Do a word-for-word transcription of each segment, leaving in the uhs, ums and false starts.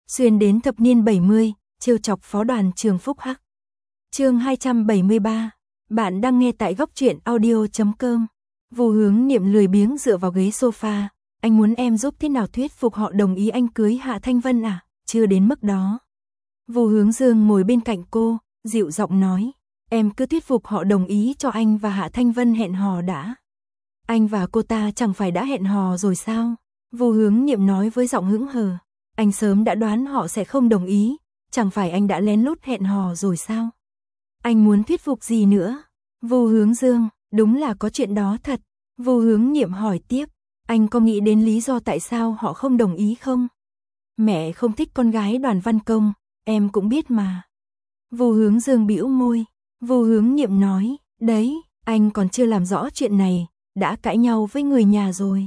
xuyên đến thập niên bảy mươi, trêu chọc phó đoàn trường Phúc Hắc. Chương hai trăm bảy mươi ba. Bạn đang nghe tại góc truyện audio chấm com. Vu Hướng Niệm lười biếng dựa vào ghế sofa, anh muốn em giúp thế nào thuyết phục họ đồng ý anh cưới Hạ Thanh Vân à? Chưa đến mức đó. Vu Hướng Dương ngồi bên cạnh cô, dịu giọng nói, em cứ thuyết phục họ đồng ý cho anh và Hạ Thanh Vân hẹn hò đã. Anh và cô ta chẳng phải đã hẹn hò rồi sao? Vu Hướng Niệm nói với giọng hững hờ. Anh sớm đã đoán họ sẽ không đồng ý, chẳng phải anh đã lén lút hẹn hò rồi sao? Anh muốn thuyết phục gì nữa? Vu Hướng Dương, đúng là có chuyện đó thật. Vu Hướng Niệm hỏi tiếp, anh có nghĩ đến lý do tại sao họ không đồng ý không? Mẹ không thích con gái Đoàn Văn Công, em cũng biết mà. Vu Hướng Dương bĩu môi. Vu Hướng Niệm nói, đấy, anh còn chưa làm rõ chuyện này, đã cãi nhau với người nhà rồi.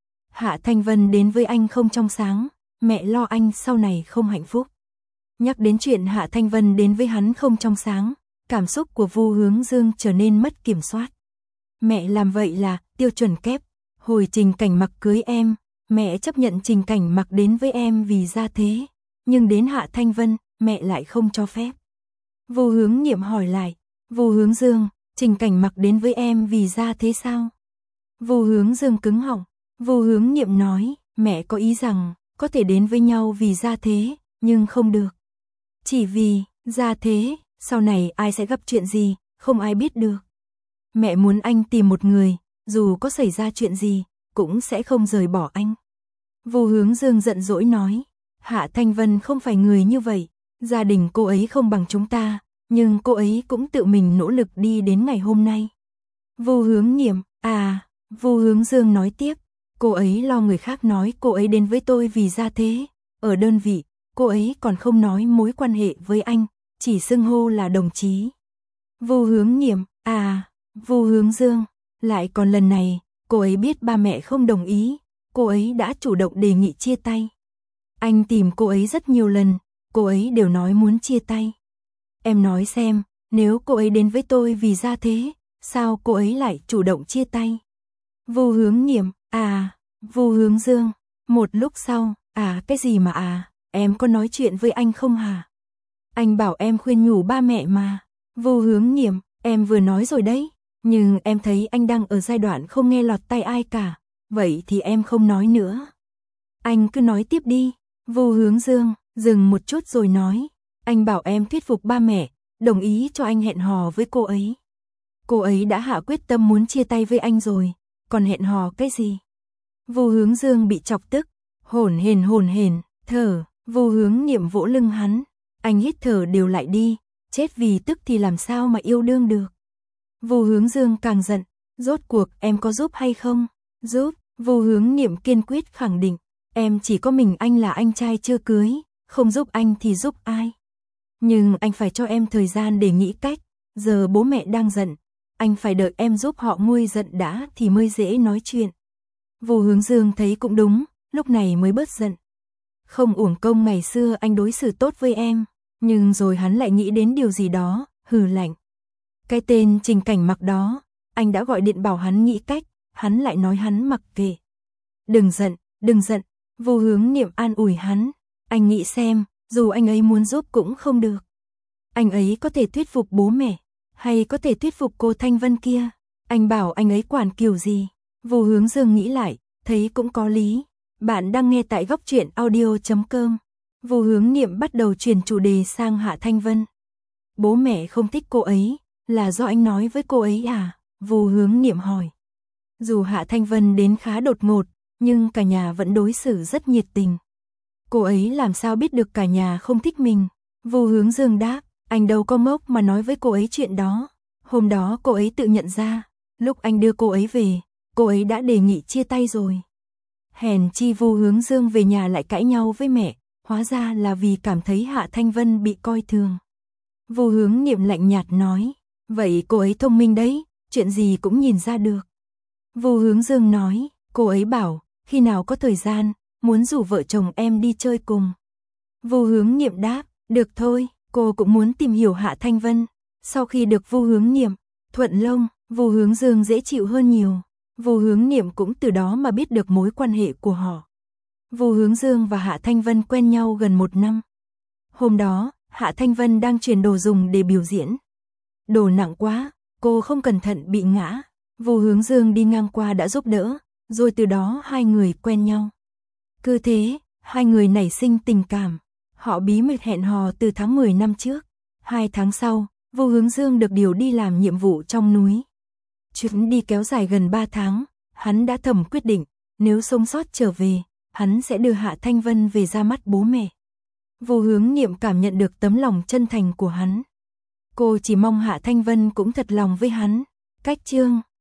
Hạ Thanh Vân đến với anh không trong sáng, mẹ lo anh sau này không hạnh phúc. Nhắc đến chuyện Hạ Thanh Vân đến với hắn không trong sáng, cảm xúc của Vu Hướng Dương trở nên mất kiểm soát. Mẹ làm vậy là tiêu chuẩn kép. Hồi Trình Cảnh Mặc cưới em, mẹ chấp nhận Trình Cảnh Mặc đến với em vì gia thế, nhưng đến Hạ Thanh Vân, mẹ lại không cho phép. Vu Hướng Niệm hỏi lại, Vu Hướng Dương, Trình Cảnh Mặc đến với em vì gia thế sao? Vu Hướng Dương cứng họng. Vu Hướng Niệm nói, mẹ có ý rằng có thể đến với nhau vì gia thế, nhưng không được. Chỉ vì gia thế, sau này ai sẽ gặp chuyện gì, không ai biết được. Mẹ muốn anh tìm một người, dù có xảy ra chuyện gì, cũng sẽ không rời bỏ anh. Vu Hướng Dương giận dỗi nói, Hạ Thanh Vân không phải người như vậy, gia đình cô ấy không bằng chúng ta, nhưng cô ấy cũng tự mình nỗ lực đi đến ngày hôm nay. Vu Hướng Niệm, à, Vu Hướng Dương nói tiếp, cô ấy lo người khác nói cô ấy đến với tôi vì gia thế, ở đơn vị, cô ấy còn không nói mối quan hệ với anh, chỉ xưng hô là đồng chí. Vu Hướng Niệm, à, Vu Hướng Dương, lại còn lần này, cô ấy biết ba mẹ không đồng ý, cô ấy đã chủ động đề nghị chia tay. Anh tìm cô ấy rất nhiều lần, cô ấy đều nói muốn chia tay. Em nói xem, nếu cô ấy đến với tôi vì gia thế, sao cô ấy lại chủ động chia tay? Vu Hướng Niệm, à, Vu Hướng Dương, một lúc sau, à cái gì mà à, em có nói chuyện với anh không hả? Anh bảo em khuyên nhủ ba mẹ mà. Vu Hướng Niệm, em vừa nói rồi đấy, nhưng em thấy anh đang ở giai đoạn không nghe lọt tai ai cả, vậy thì em không nói nữa. Anh cứ nói tiếp đi. Vu Hướng Dương, dừng một chút rồi nói, anh bảo em thuyết phục ba mẹ, đồng ý cho anh hẹn hò với cô ấy. Cô ấy đã hạ quyết tâm muốn chia tay với anh rồi, còn hẹn hò cái gì? Vu Hướng Dương bị chọc tức, hổn hển hổn hển, thở. Vu Hướng Niệm vỗ lưng hắn, anh hít thở đều lại đi, chết vì tức thì làm sao mà yêu đương được. Vu Hướng Dương càng giận, rốt cuộc em có giúp hay không? Giúp. Vu Hướng Niệm kiên quyết khẳng định, em chỉ có mình anh là anh trai chưa cưới, không giúp anh thì giúp ai? Nhưng anh phải cho em thời gian để nghĩ cách, giờ bố mẹ đang giận, anh phải đợi em giúp họ nguôi giận đã thì mới dễ nói chuyện. Vu Hướng Dương thấy cũng đúng, lúc này mới bớt giận. Không uổng công ngày xưa anh đối xử tốt với em, nhưng rồi hắn lại nghĩ đến điều gì đó, hừ lạnh. Cái tên Trình Cảnh Mặc đó, anh đã gọi điện bảo hắn nghĩ cách, hắn lại nói hắn mặc kệ. Đừng giận, đừng giận, Vu Hướng Niệm an ủi hắn, anh nghĩ xem, dù anh ấy muốn giúp cũng không được. Anh ấy có thể thuyết phục bố mẹ, hay có thể thuyết phục cô Thanh Vân kia, anh bảo anh ấy quản kiểu gì. Vu Hướng Dương nghĩ lại, thấy cũng có lý. Bạn đang nghe tại góc truyện audio chấm com. Vu Hướng Niệm bắt đầu chuyển chủ đề sang Hạ Thanh Vân. Bố mẹ không thích cô ấy, là do anh nói với cô ấy à? Vu Hướng Niệm hỏi. Dù Hạ Thanh Vân đến khá đột ngột, nhưng cả nhà vẫn đối xử rất nhiệt tình. Cô ấy làm sao biết được cả nhà không thích mình? Vu Hướng Dương đáp, anh đâu có ngốc mà nói với cô ấy chuyện đó. Hôm đó cô ấy tự nhận ra, lúc anh đưa cô ấy về, cô ấy đã đề nghị chia tay rồi. Hèn chi Vu Hướng Dương về nhà lại cãi nhau với mẹ, hóa ra là vì cảm thấy Hạ Thanh Vân bị coi thường. Vu Hướng Niệm lạnh nhạt nói, vậy cô ấy thông minh đấy, chuyện gì cũng nhìn ra được. Vu Hướng Dương nói, cô ấy bảo, khi nào có thời gian, muốn rủ vợ chồng em đi chơi cùng. Vu Hướng Niệm đáp, được thôi, cô cũng muốn tìm hiểu Hạ Thanh Vân. Sau khi được Vu Hướng Niệm thuận lông, Vu Hướng Dương dễ chịu hơn nhiều. Vu Hướng Niệm cũng từ đó mà biết được mối quan hệ của họ. Vu Hướng Dương và Hạ Thanh Vân quen nhau gần một năm. Hôm đó, Hạ Thanh Vân đang chuyển đồ dùng để biểu diễn. Đồ nặng quá, cô không cẩn thận bị ngã. Vu Hướng Dương đi ngang qua đã giúp đỡ, rồi từ đó hai người quen nhau. Cứ thế, hai người nảy sinh tình cảm. Họ bí mật hẹn hò từ tháng mười năm trước. Hai tháng sau, Vu Hướng Dương được điều đi làm nhiệm vụ trong núi. Chuyến đi kéo dài gần ba tháng, hắn đã thầm quyết định, nếu sống sót trở về, hắn sẽ đưa Hạ Thanh Vân về ra mắt bố mẹ. Vu Hướng Niệm cảm nhận được tấm lòng chân thành của hắn. Cô chỉ mong Hạ Thanh Vân cũng thật lòng với hắn. Cách chương